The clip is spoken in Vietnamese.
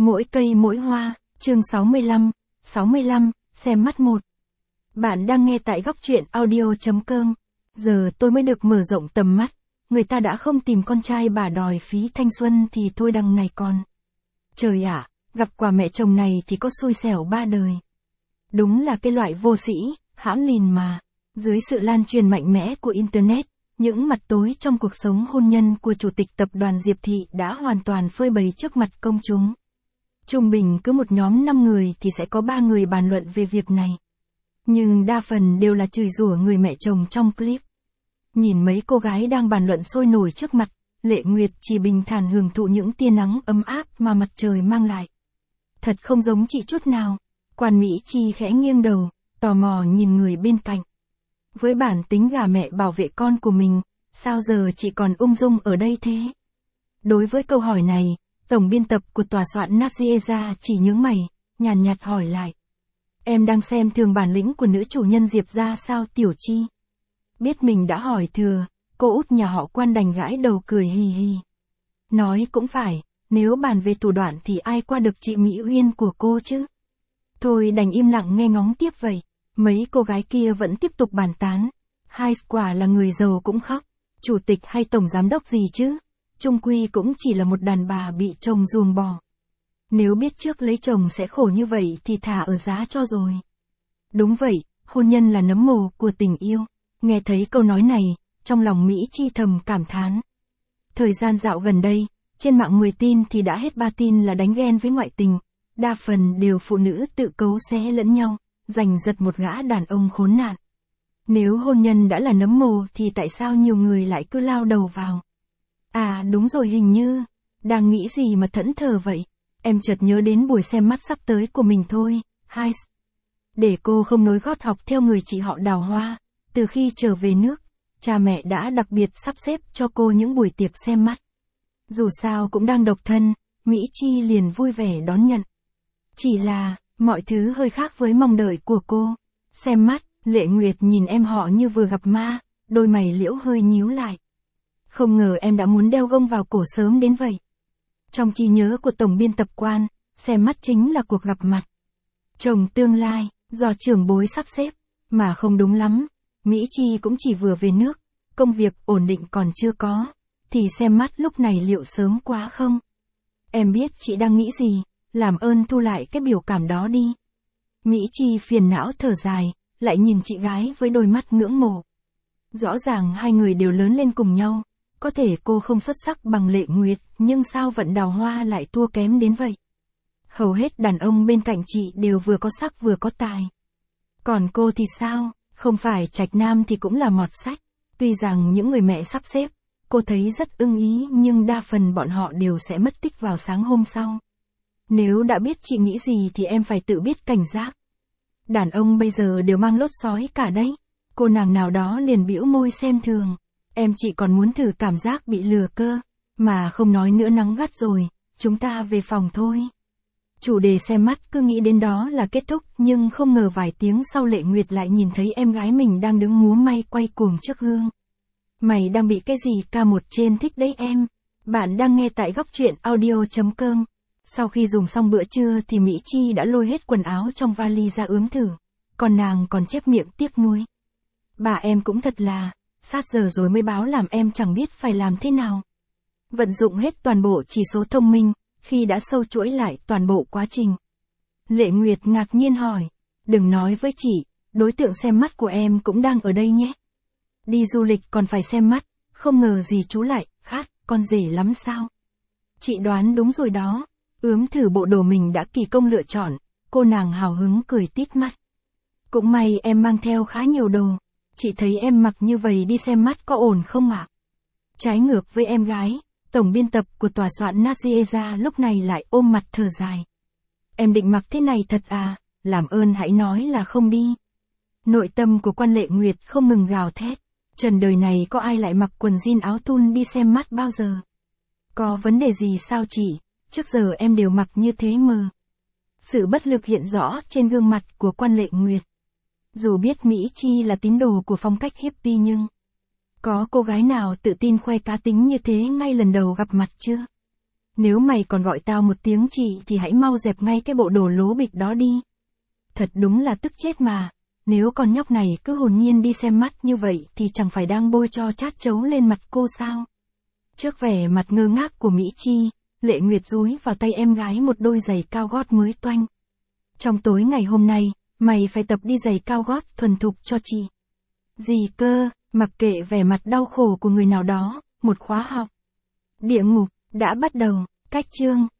Mỗi cây mỗi hoa, chương 65, xem mắt một. Bạn đang nghe tại góc truyện audio.com. Giờ tôi mới được mở rộng tầm mắt, người ta đã không tìm con trai bà đòi phí thanh xuân thì thôi đằng này còn. Trời ạ, gặp quả mẹ chồng này thì có xui xẻo ba đời. Đúng là cái loại vô sĩ, hãm lìn mà. Dưới sự lan truyền mạnh mẽ của Internet, những mặt tối trong cuộc sống hôn nhân của Chủ tịch Tập đoàn Diệp Thị đã hoàn toàn phơi bày trước mặt công chúng. Trung bình cứ một nhóm 5 người thì sẽ có 3 người bàn luận về việc này. Nhưng đa phần đều là chửi rủa người mẹ chồng trong clip. Nhìn mấy cô gái đang bàn luận sôi nổi trước mặt, Lệ Nguyệt chỉ bình thản hưởng thụ những tia nắng ấm áp mà mặt trời mang lại. Thật không giống chị chút nào. Quan Mỹ Chi khẽ nghiêng đầu, tò mò nhìn người bên cạnh. Với bản tính gà mẹ bảo vệ con của mình, sao giờ chị còn ung dung ở đây thế? Đối với câu hỏi này, tổng biên tập của tòa soạn Nazieza chỉ nhướng mày, nhàn nhạt hỏi lại. Em đang xem thường bản lĩnh của nữ chủ nhân Diệp gia sao Tiểu Chi? Biết mình đã hỏi thừa, cô út nhà họ Quan đành gãi đầu cười hì hì. Nói cũng phải, nếu bàn về thủ đoạn thì ai qua được chị Mỹ Uyên của cô chứ? Thôi đành im lặng nghe ngóng tiếp vậy. Mấy cô gái kia vẫn tiếp tục bàn tán. Hai quả là người giàu cũng khóc. Chủ tịch hay tổng giám đốc gì chứ? Chung quy cũng chỉ là một đàn bà bị chồng ruồng bỏ. Nếu biết trước lấy chồng sẽ khổ như vậy thì thả ở giá cho rồi. Đúng vậy, hôn nhân là nấm mồ của tình yêu. Nghe thấy câu nói này, trong lòng Mỹ Chi thầm cảm thán. Thời gian dạo gần đây, trên mạng 10 tin thì đã hết 3 tin là đánh ghen với ngoại tình. Đa phần đều phụ nữ tự cấu xé lẫn nhau, giành giật một gã đàn ông khốn nạn. Nếu hôn nhân đã là nấm mồ thì tại sao nhiều người lại cứ lao đầu vào? À đúng rồi, hình như, đang nghĩ gì mà thẫn thờ vậy? Em chợt nhớ đến buổi xem mắt sắp tới của mình thôi, Heiss. Để cô không nối gót học theo người chị họ Đào Hoa, từ khi trở về nước, cha mẹ đã đặc biệt sắp xếp cho cô những buổi tiệc xem mắt. Dù sao cũng đang độc thân, Mỹ Chi liền vui vẻ đón nhận. Chỉ là, mọi thứ hơi khác với mong đợi của cô. Xem mắt, Lệ Nguyệt nhìn em họ như vừa gặp ma, đôi mày liễu hơi nhíu lại. Không ngờ em đã muốn đeo gông vào cổ sớm đến vậy. Trong trí nhớ của tổng biên tập Quan, xem mắt chính là cuộc gặp mặt. Chồng tương lai, do trưởng bối sắp xếp, mà không đúng lắm. Mỹ Chi cũng chỉ vừa về nước, công việc ổn định còn chưa có, thì xem mắt lúc này liệu sớm quá không? Em biết chị đang nghĩ gì, làm ơn thu lại cái biểu cảm đó đi. Mỹ Chi phiền não thở dài, lại nhìn chị gái với đôi mắt ngưỡng mộ. Rõ ràng hai người đều lớn lên cùng nhau, có thể cô không xuất sắc bằng Lệ Nguyệt, nhưng sao vận Đào Hoa lại thua kém đến vậy? Hầu hết đàn ông bên cạnh chị đều vừa có sắc vừa có tài. Còn cô thì sao, không phải trạch nam thì cũng là mọt sách. Tuy rằng những người mẹ sắp xếp, cô thấy rất ưng ý nhưng đa phần bọn họ đều sẽ mất tích vào sáng hôm sau. Nếu đã biết chị nghĩ gì thì em phải tự biết cảnh giác. Đàn ông bây giờ đều mang lốt sói cả đấy. Cô nàng nào đó liền bĩu môi xem thường. Em chỉ còn muốn thử cảm giác bị lừa cơ. Mà không nói nữa, nắng gắt rồi, chúng ta về phòng thôi. Chủ đề xem mắt cứ nghĩ đến đó là kết thúc, nhưng không ngờ vài tiếng sau Lệ Nguyệt lại nhìn thấy em gái mình đang đứng múa may quay cuồng trước gương. Mày đang bị cái gì K1 trên thích đấy em? Bạn đang nghe tại góc truyện audio.com. Sau khi dùng xong bữa trưa thì Mỹ Chi đã lôi hết quần áo trong vali ra ướm thử. Còn nàng còn chép miệng tiếc nuối. Bà em cũng thật là, sát giờ rồi mới báo làm em chẳng biết phải làm thế nào. Vận dụng hết toàn bộ chỉ số thông minh, khi đã sâu chuỗi lại toàn bộ quá trình. Lệ Nguyệt ngạc nhiên hỏi, đừng nói với chị, đối tượng xem mắt của em cũng đang ở đây nhé. Đi du lịch còn phải xem mắt, không ngờ gì chú lại, khát, con rể lắm sao? Chị đoán đúng rồi đó. Ướm thử bộ đồ mình đã kỳ công lựa chọn, cô nàng hào hứng cười tít mắt. Cũng may em mang theo khá nhiều đồ, chị thấy em mặc như vậy đi xem mắt có ổn không ạ? Trái ngược với em gái, tổng biên tập của tòa soạn Nazieza lúc này lại ôm mặt thở dài. Em định mặc thế này thật à, làm ơn hãy nói là không đi. Nội tâm của Quan Lệ Nguyệt không ngừng gào thét, trần đời này có ai lại mặc quần jean áo thun đi xem mắt bao giờ? Có vấn đề gì sao chị? Trước giờ em đều mặc như thế mờ. Sự bất lực hiện rõ trên gương mặt của Quan Lệ Nguyệt. Dù biết Mỹ Chi là tín đồ của phong cách hippie nhưng có cô gái nào tự tin khoe cá tính như thế ngay lần đầu gặp mặt chưa? Nếu mày còn gọi tao một tiếng chị thì hãy mau dẹp ngay cái bộ đồ lố bịch đó đi. Thật đúng là tức chết mà. Nếu con nhóc này cứ hồn nhiên đi xem mắt như vậy thì chẳng phải đang bôi cho chát chấu lên mặt cô sao? Trước vẻ mặt ngơ ngác của Mỹ Chi, Lệ Nguyệt dúi vào tay em gái một đôi giày cao gót mới toanh. Trong tối ngày hôm nay, mày phải tập đi giày cao gót thuần thục cho chị. Gì cơ, mặc kệ vẻ mặt đau khổ của người nào đó, một khóa học. Địa ngục, đã bắt đầu, cách chương.